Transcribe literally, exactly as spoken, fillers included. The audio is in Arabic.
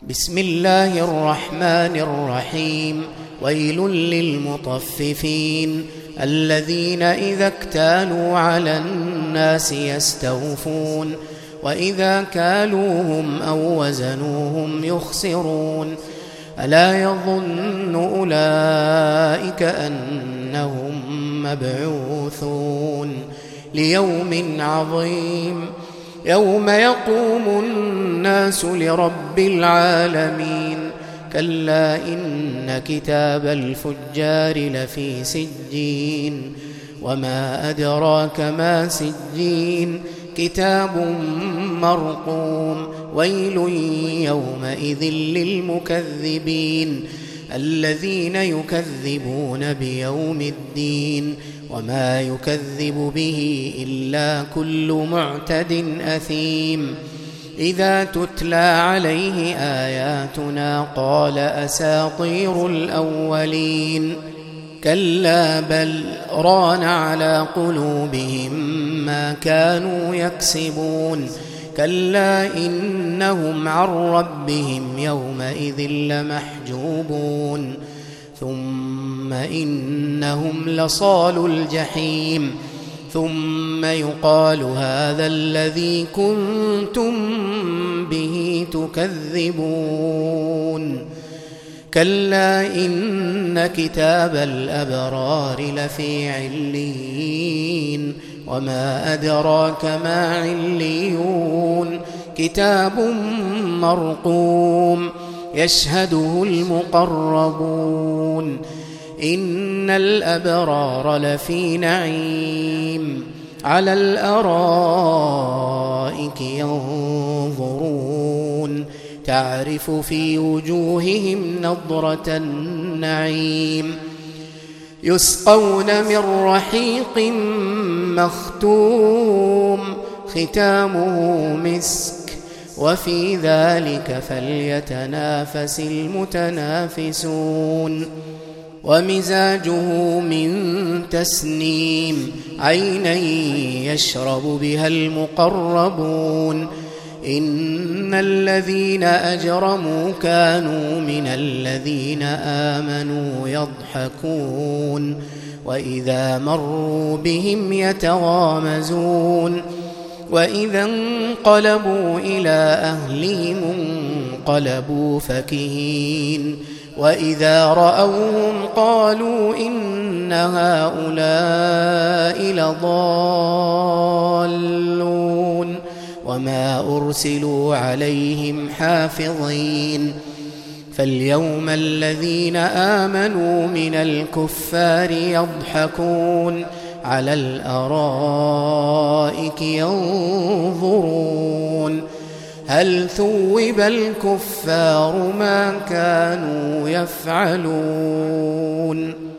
بسم الله الرحمن الرحيم. ويل للمطففين الذين إذا اكتالوا على الناس يستوفون وإذا كالوهم أو وزنوهم يخسرون. ألا يظن أولئك أنهم مبعوثون ليوم عظيم يوم يقوم الناس لرب العالمين. كلا إن كتاب الفجار لفي سجين وما أدراك ما سجين كتاب مرقوم. ويل يومئذ للمكذبين الذين يكذبون بيوم الدين وما يكذب به إلا كل معتد أثيم. إذا تتلى عليه آياتنا قال أساطير الأولين. كلا بل ران على قلوبهم ما كانوا يكسبون. كلا إنهم عن ربهم يومئذ لمحجوبون ثم إنهم لصالو الجحيم ثم يقال هذا الذي كنتم به تكذبون. كلا إن كتاب الأبرار لفي عليين وما أدراك ما عليون كتاب مرقوم يشهده المقربون. إن الأبرار لفي نعيم على الأرائك ينظرون تعرف في وجوههم نضرة النعيم. يسقون من رحيق مختوم ختامه مسك وفي ذلك فليتنافس المتنافسون. ومزاجه من تسنيم عينا يشرب بها المقربون. إن الذين أجرموا كانوا من الذين آمنوا يضحكون وإذا مروا بهم يتغامزون. وإذا انقلبوا إلى أهلهم انقلبوا فكهين. وإذا رأوهم قالوا إن هؤلاء لضالون وما أرسلوا عليهم حافظين. فاليوم الذين آمنوا من الكفار يضحكون على الأرائك ينظرون هل ثوب الكفار ما كانوا يفعلون.